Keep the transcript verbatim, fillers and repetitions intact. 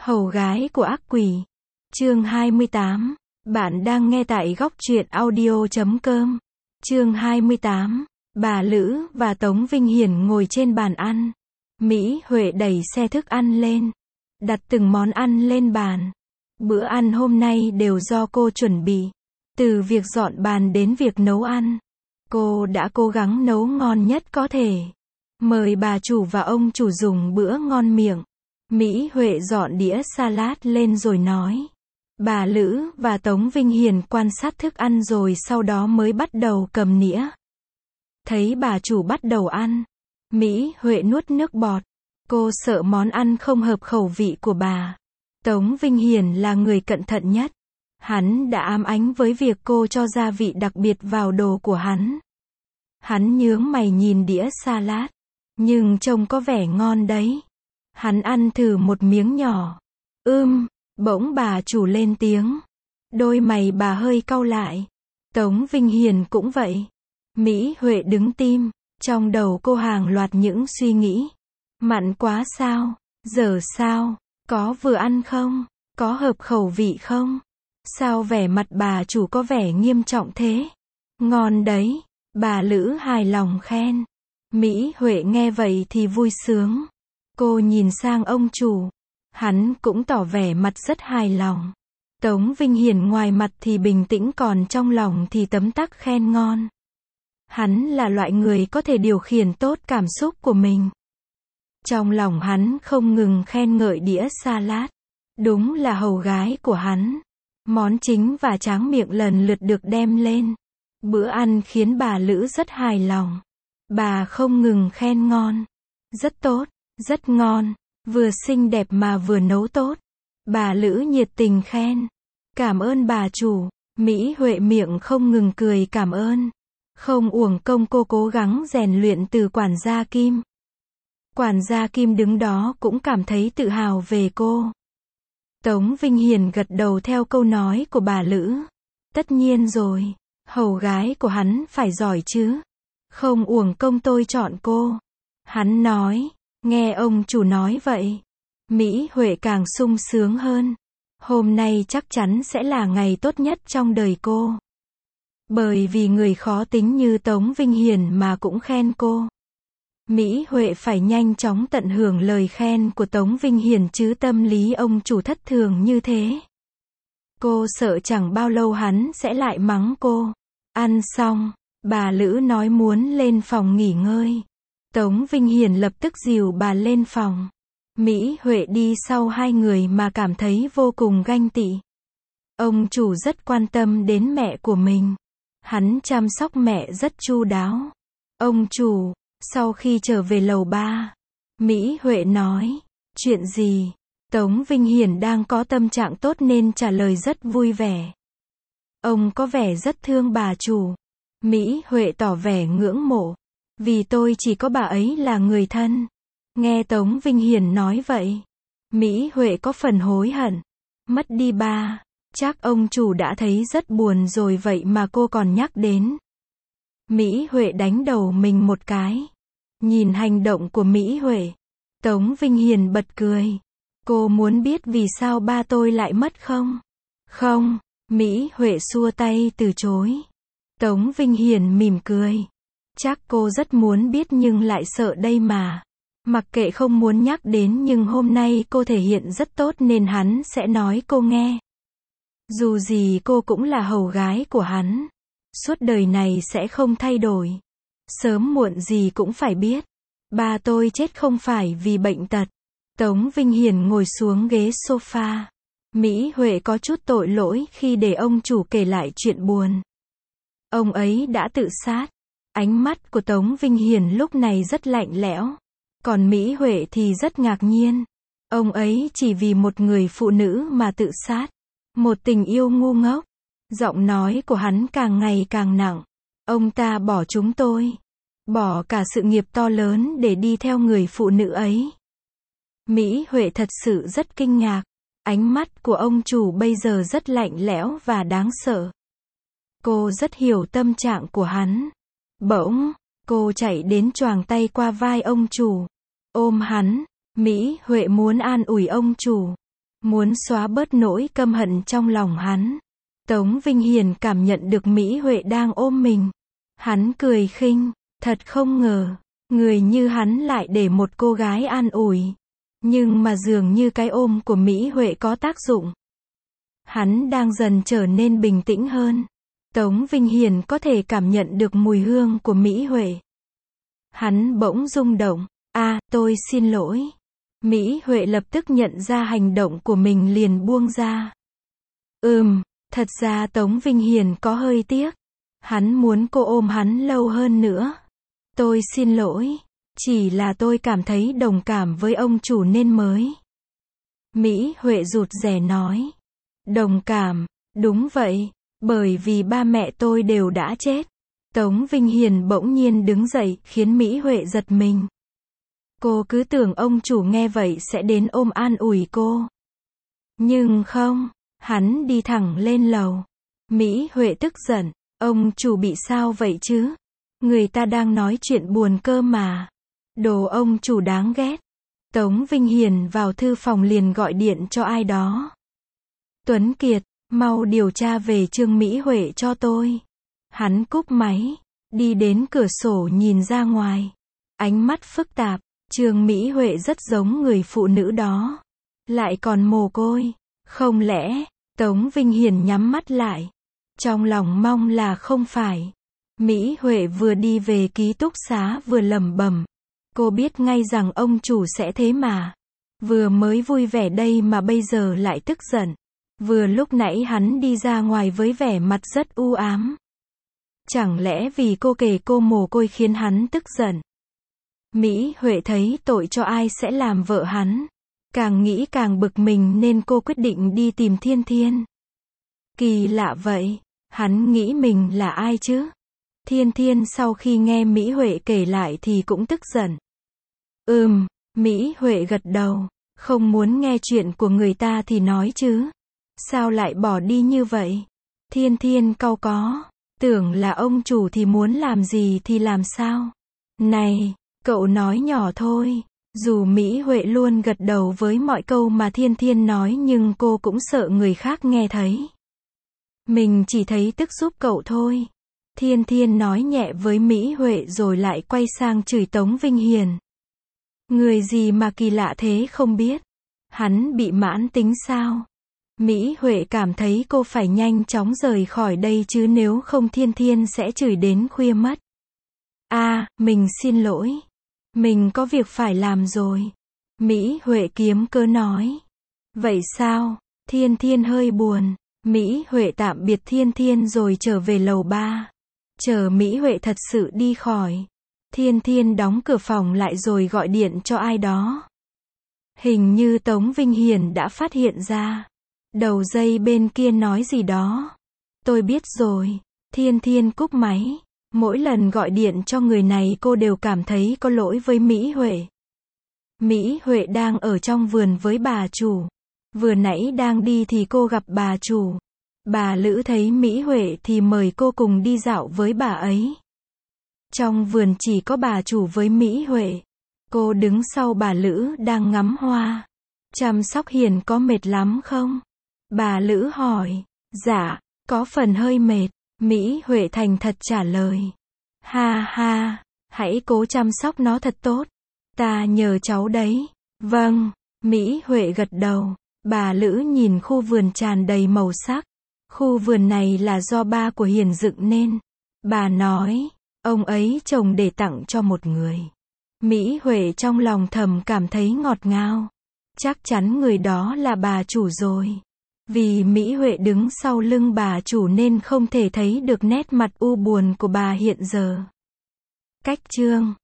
Hầu gái của ác quỷ. Chương hai mươi tám. Bạn đang nghe tại góc truyện audio chấm com. Chương hai mươi tám. Bà Lữ và Tống Vinh Hiển ngồi trên bàn ăn. Mỹ Huệ đẩy xe thức ăn lên, đặt từng món ăn lên bàn. Bữa ăn hôm nay đều do cô chuẩn bị. Từ việc dọn bàn đến việc nấu ăn, cô đã cố gắng nấu ngon nhất có thể. Mời bà chủ và ông chủ dùng bữa ngon miệng. Mỹ Huệ dọn đĩa salad lên rồi nói. Bà Lữ và Tống Vinh Hiển quan sát thức ăn rồi sau đó mới bắt đầu cầm nĩa. Thấy bà chủ bắt đầu ăn, Mỹ Huệ nuốt nước bọt. Cô sợ món ăn không hợp khẩu vị của bà. Tống Vinh Hiển là người cẩn thận nhất. Hắn đã ám ánh với việc cô cho gia vị đặc biệt vào đồ của hắn. Hắn nhướng mày nhìn đĩa salad. Nhưng trông có vẻ ngon đấy. Hắn ăn thử một miếng nhỏ. Ưm, bỗng bà chủ lên tiếng. Đôi mày bà hơi cau lại. Tống Vinh Hiển cũng vậy. Mỹ Huệ đứng tim. Trong đầu cô hàng loạt những suy nghĩ. Mặn quá sao? Dở sao? Có vừa ăn không? Có hợp khẩu vị không? Sao vẻ mặt bà chủ có vẻ nghiêm trọng thế? Ngon đấy. Bà Lữ hài lòng khen. Mỹ Huệ nghe vậy thì vui sướng. Cô nhìn sang ông chủ. Hắn cũng tỏ vẻ mặt rất hài lòng. Tống Vinh Hiển ngoài mặt thì bình tĩnh còn trong lòng thì tấm tắc khen ngon. Hắn là loại người có thể điều khiển tốt cảm xúc của mình. Trong lòng hắn không ngừng khen ngợi đĩa salad. Đúng là hầu gái của hắn. Món chính và tráng miệng lần lượt được đem lên. Bữa ăn khiến bà Lữ rất hài lòng. Bà không ngừng khen ngon. Rất tốt, rất ngon. Vừa xinh đẹp mà vừa nấu tốt. Bà Lữ nhiệt tình khen. Cảm ơn bà chủ. Mỹ Huệ miệng không ngừng cười cảm ơn. Không uổng công cô cố gắng rèn luyện từ quản gia Kim. Quản gia Kim đứng đó cũng cảm thấy tự hào về cô. Tống Vinh Hiển gật đầu theo câu nói của bà Lữ. Tất nhiên rồi. Hầu gái của hắn phải giỏi chứ. Không uổng công tôi chọn cô. Hắn nói. Nghe ông chủ nói vậy. Mỹ Huệ càng sung sướng hơn. Hôm nay chắc chắn sẽ là ngày tốt nhất trong đời cô. Bởi vì người khó tính như Tống Vinh Hiển mà cũng khen cô. Mỹ Huệ phải nhanh chóng tận hưởng lời khen của Tống Vinh Hiển chứ tâm lý ông chủ thất thường như thế. Cô sợ chẳng bao lâu hắn sẽ lại mắng cô. Ăn xong, bà Lữ nói muốn lên phòng nghỉ ngơi. Tống Vinh Hiển lập tức dìu bà lên phòng. Mỹ Huệ đi sau hai người mà cảm thấy vô cùng ganh tị. Ông chủ rất quan tâm đến mẹ của mình. Hắn chăm sóc mẹ rất chu đáo. Ông chủ, sau khi trở về lầu ba, Mỹ Huệ nói, chuyện gì? Tống Vinh Hiển đang có tâm trạng tốt nên trả lời rất vui vẻ. Ông có vẻ rất thương bà chủ. Mỹ Huệ tỏ vẻ ngưỡng mộ. Vì tôi chỉ có bà ấy là người thân. Nghe Tống Vinh Hiển nói vậy, Mỹ Huệ có phần hối hận. Mất đi ba, chắc ông chủ đã thấy rất buồn rồi vậy mà cô còn nhắc đến. Mỹ Huệ đánh đầu mình một cái. Nhìn hành động của Mỹ Huệ, Tống Vinh Hiển bật cười. Cô muốn biết vì sao ba tôi lại mất không? Không, Mỹ Huệ xua tay từ chối. Tống Vinh Hiển mỉm cười. Chắc cô rất muốn biết nhưng lại sợ đây mà. Mặc kệ không muốn nhắc đến nhưng hôm nay cô thể hiện rất tốt nên hắn sẽ nói cô nghe. Dù gì cô cũng là hầu gái của hắn. Suốt đời này sẽ không thay đổi. Sớm muộn gì cũng phải biết. Ba tôi chết không phải vì bệnh tật. Tống Vinh Hiển ngồi xuống ghế sofa. Mỹ Huệ có chút tội lỗi khi để ông chủ kể lại chuyện buồn. Ông ấy đã tự sát. Ánh mắt của Tống Vinh Hiển lúc này rất lạnh lẽo. Còn Mỹ Huệ thì rất ngạc nhiên. Ông ấy chỉ vì một người phụ nữ mà tự sát. Một tình yêu ngu ngốc. Giọng nói của hắn càng ngày càng nặng. Ông ta bỏ chúng tôi. Bỏ cả sự nghiệp to lớn để đi theo người phụ nữ ấy. Mỹ Huệ thật sự rất kinh ngạc. Ánh mắt của ông chủ bây giờ rất lạnh lẽo và đáng sợ. Cô rất hiểu tâm trạng của hắn. Bỗng, cô chạy đến choàng tay qua vai ông chủ. Ôm hắn. Mỹ Huệ muốn an ủi ông chủ. muốn xóa bớt nỗi căm hận trong lòng hắn. Tống Vinh Hiền cảm nhận được Mỹ Huệ đang ôm mình. Hắn cười khinh, thật không ngờ, người như hắn lại để một cô gái an ủi. Nhưng mà dường như cái ôm của Mỹ Huệ có tác dụng. Hắn đang dần trở nên bình tĩnh hơn. Tống Vinh Hiền có thể cảm nhận được mùi hương của Mỹ Huệ. Hắn bỗng rung động, a, tôi xin lỗi. Mỹ Huệ lập tức nhận ra hành động của mình liền buông ra. Ừm, thật ra Tống Vinh Hiền có hơi tiếc. Hắn muốn cô ôm hắn lâu hơn nữa. Tôi xin lỗi, chỉ là tôi cảm thấy đồng cảm với ông chủ nên mới. Mỹ Huệ rụt rè nói. Đồng cảm, đúng vậy, bởi vì ba mẹ tôi đều đã chết. Tống Vinh Hiền bỗng nhiên đứng dậy, khiến Mỹ Huệ giật mình. Cô cứ tưởng ông chủ nghe vậy sẽ đến ôm an ủi cô. Nhưng không, hắn đi thẳng lên lầu. Mỹ Huệ tức giận, ông chủ bị sao vậy chứ? Người ta đang nói chuyện buồn cơ mà. Đồ ông chủ đáng ghét. Tống Vinh Hiền vào thư phòng liền gọi điện cho ai đó. Tuấn Kiệt, mau điều tra về Trương Mỹ Huệ cho tôi. Hắn cúp máy, đi đến cửa sổ nhìn ra ngoài. Ánh mắt phức tạp, Trương Mỹ Huệ rất giống người phụ nữ đó. Lại còn mồ côi. Không lẽ, Tống Vinh Hiền nhắm mắt lại. Trong lòng mong là không phải. Mỹ Huệ vừa đi về ký túc xá vừa lẩm bẩm. Cô biết ngay rằng ông chủ sẽ thế mà. Vừa mới vui vẻ đây mà bây giờ lại tức giận. Vừa lúc nãy hắn đi ra ngoài với vẻ mặt rất u ám. Chẳng lẽ vì cô kể cô mồ côi khiến hắn tức giận? Mỹ Huệ thấy tội cho ai sẽ làm vợ hắn. Càng nghĩ càng bực mình nên cô quyết định đi tìm Thiên Thiên. Kỳ lạ vậy, hắn nghĩ mình là ai chứ? Thiên Thiên sau khi nghe Mỹ Huệ kể lại thì cũng tức giận. Ừm, Mỹ Huệ gật đầu, không muốn nghe chuyện của người ta thì nói chứ. Sao lại bỏ đi như vậy? Thiên Thiên cau có, tưởng là ông chủ thì muốn làm gì thì làm sao? Này, cậu nói nhỏ thôi. Dù Mỹ Huệ luôn gật đầu với mọi câu mà Thiên Thiên nói nhưng cô cũng sợ người khác nghe thấy. Mình chỉ thấy tức giúp cậu thôi. Thiên Thiên nói nhẹ với Mỹ Huệ rồi lại quay sang chửi Tống Vinh Hiền. Người gì mà kỳ lạ thế không biết. Hắn bị mãn tính sao? Mỹ Huệ cảm thấy cô phải nhanh chóng rời khỏi đây chứ nếu không Thiên Thiên sẽ chửi đến khuya mất. À, mình xin lỗi. Mình có việc phải làm rồi. Mỹ Huệ kiếm cớ nói. Vậy sao? Thiên Thiên hơi buồn. Mỹ Huệ tạm biệt Thiên Thiên rồi trở về lầu ba. Chờ Mỹ Huệ thật sự đi khỏi. Thiên Thiên đóng cửa phòng lại rồi gọi điện cho ai đó. Hình như Tống Vinh Hiền đã phát hiện ra. Đầu dây bên kia nói gì đó. Tôi biết rồi. Thiên Thiên cúp máy. Mỗi lần gọi điện cho người này cô đều cảm thấy có lỗi với Mỹ Huệ. Mỹ Huệ đang ở trong vườn với bà chủ. Vừa nãy đang đi thì cô gặp bà chủ. Bà Lữ thấy Mỹ Huệ thì mời cô cùng đi dạo với bà ấy. Trong vườn chỉ có bà chủ với Mỹ Huệ. Cô đứng sau bà Lữ đang ngắm hoa. Chăm sóc Hiền có mệt lắm không? Bà Lữ hỏi. Dạ, có phần hơi mệt. Mỹ Huệ thành thật trả lời. Ha ha, hãy cố chăm sóc nó thật tốt. Ta nhờ cháu đấy. Vâng, Mỹ Huệ gật đầu. Bà Lữ nhìn khu vườn tràn đầy màu sắc. Khu vườn này là do ba của Hiền dựng nên. Bà nói, ông ấy trồng để tặng cho một người. Mỹ Huệ trong lòng thầm cảm thấy ngọt ngào. Chắc chắn người đó là bà chủ rồi. Vì Mỹ Huệ đứng sau lưng bà chủ nên không thể thấy được nét mặt u buồn của bà hiện giờ. Cách chương